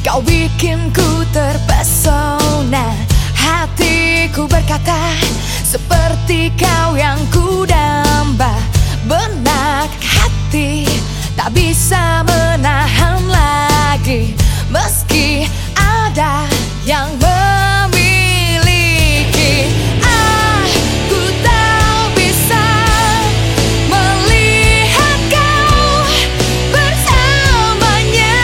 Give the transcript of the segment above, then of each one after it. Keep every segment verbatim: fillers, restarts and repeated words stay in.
Kau bikinku terpesona, hatiku berkata seperti kau yang kudamba. Benak hati tak bisa menahan lagi, meski ada yang memiliki. Aku tak bisa melihat kau bersamanya,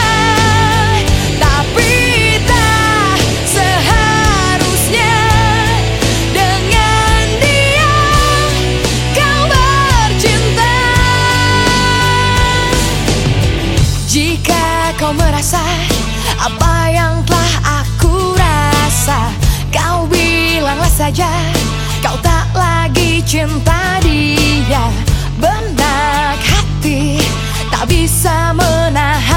tapi tak seharusnya dengan dia kau bercinta. Jika kau merasa apa yang telah aku rasa, kau bilanglah saja kau tak lagi cinta dia. Benak hati tak bisa menahan